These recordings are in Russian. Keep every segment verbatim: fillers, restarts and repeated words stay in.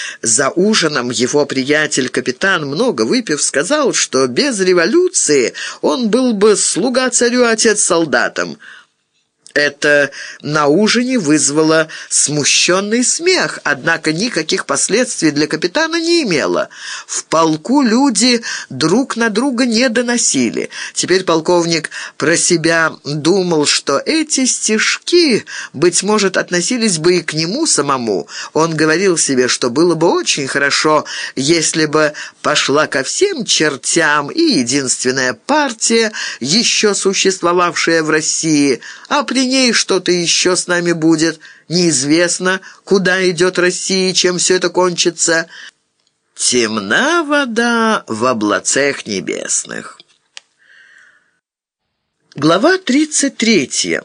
За ужином его приятель-капитан, много выпив, сказал, что без революции он был бы слуга царю, отец солдатам. Это на ужине вызвало смущенный смех, однако никаких последствий для капитана не имело. В полку люди друг на друга не доносили. Теперь полковник про себя думал, что эти стишки, быть может, относились бы и к нему самому. Он говорил себе, что было бы очень хорошо, если бы пошла ко всем чертям и единственная партия, еще существовавшая в России, а при ней что-то еще с нами будет. Неизвестно, куда идет Россия, чем все это кончится. Темна вода в облацах небесных. Глава тридцать третья.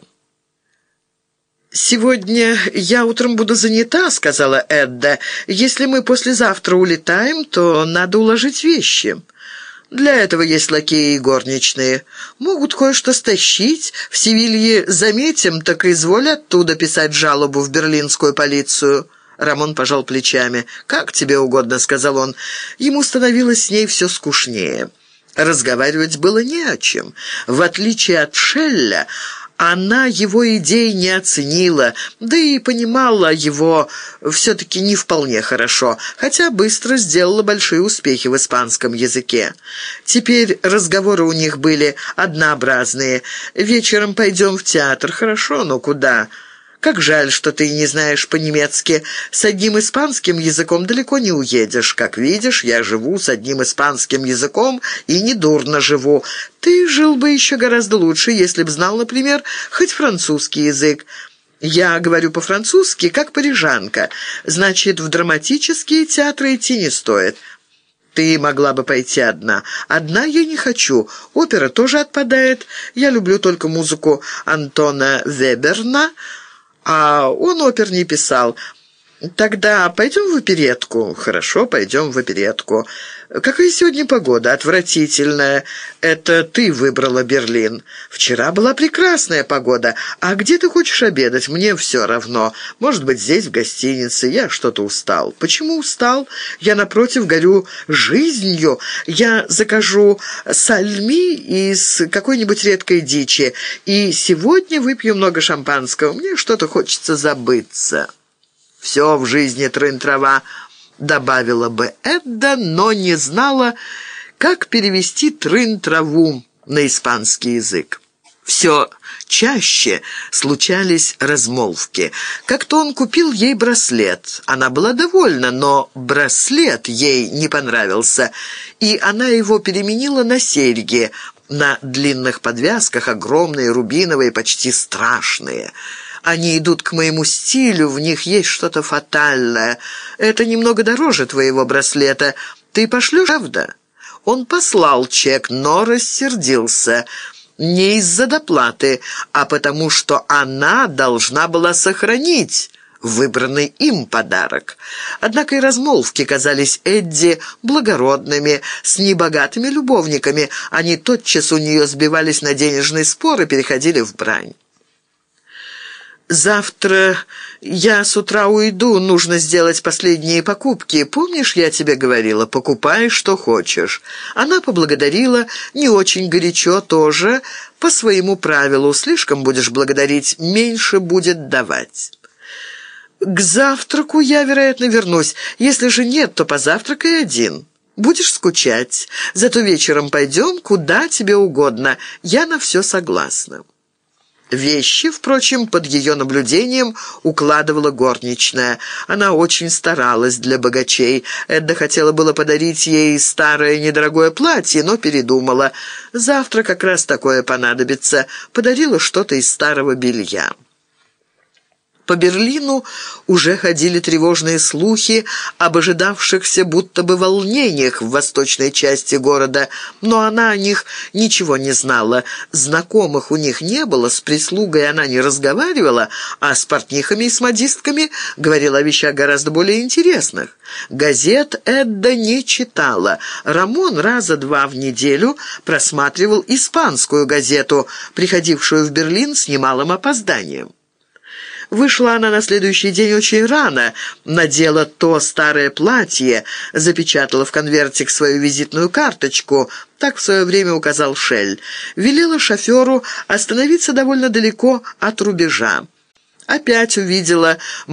«Сегодня я утром буду занята», — сказала Эдда. «Если мы послезавтра улетаем, то надо уложить вещи». «Для этого есть лакеи и горничные. Могут кое-что стащить. В Севилье заметим, так изволь оттуда писать жалобу в берлинскую полицию». Рамон пожал плечами. «Как тебе угодно», — сказал он. Ему становилось с ней все скучнее. Разговаривать было не о чем. В отличие от Шелля, она его идей не оценила, да и понимала его все-таки не вполне хорошо, хотя быстро сделала большие успехи в испанском языке. Теперь разговоры у них были однообразные. «Вечером пойдем в театр». «Хорошо, но куда?» «Как жаль, что ты не знаешь по-немецки. С одним испанским языком далеко не уедешь. Как видишь, я живу с одним испанским языком и недурно живу. Ты жил бы еще гораздо лучше, если б знал, например, хоть французский язык. Я говорю по-французски, как парижанка. Значит, в драматические театры идти не стоит». «Ты могла бы пойти одна». «Одна я не хочу. Опера тоже отпадает. Я люблю только музыку Антона Веберна». А он опер не писал. «Тогда пойдем в оперетку». «Хорошо, пойдем в оперетку». «Какая сегодня погода? Отвратительная. Это ты выбрала Берлин. Вчера была прекрасная погода. А где ты хочешь обедать? Мне все равно. Может быть, здесь, в гостинице. Я что-то устал». «Почему устал? Я, напротив, горю жизнью. Я закажу сальми из какой-нибудь редкой дичи. И сегодня выпью много шампанского. Мне что-то хочется забыться». «Все в жизни трын-трава», — добавила бы Эдда, но не знала, как перевести трын-траву на испанский язык. Все чаще случались размолвки. Как-то он купил ей браслет. Она была довольна, но браслет ей не понравился, и она его переменила на серьги, на длинных подвязках, огромные, рубиновые, почти страшные. «Они идут к моему стилю, в них есть что-то фатальное. Это немного дороже твоего браслета. Ты пошлешь, правда?» Он послал чек, но рассердился. Не из-за доплаты, а потому что она должна была сохранить выбранный им подарок. Однако и размолвки казались Эдди благородными, с небогатыми любовниками. Они тотчас у нее сбивались на денежный спор и переходили в брань. «Завтра я с утра уйду, нужно сделать последние покупки. Помнишь, я тебе говорила, покупай, что хочешь». Она поблагодарила, не очень горячо тоже, по своему правилу. Слишком будешь благодарить, меньше будет давать. «К завтраку я, вероятно, вернусь. Если же нет, то позавтракай один. Будешь скучать. Зато вечером пойдем, куда тебе угодно. Я на все согласна». Вещи, впрочем, под ее наблюдением укладывала горничная. Она очень старалась для богачей. Эдда хотела было подарить ей старое недорогое платье, но передумала. Завтра как раз такое понадобится. Подарила что-то из старого белья. По Берлину уже ходили тревожные слухи об ожидавшихся будто бы волнениях в восточной части города, но она о них ничего не знала. Знакомых у них не было, с прислугой она не разговаривала, а с портнихами и с модистками говорила о вещах гораздо более интересных. Газет Эдда не читала. Рамон раза два в неделю просматривал испанскую газету, приходившую в Берлин с немалым опозданием. Вышла она на следующий день очень рано, надела то старое платье, запечатала в конвертик свою визитную карточку, так в свое время указал Шель, велела шоферу остановиться довольно далеко от рубежа. Опять увидела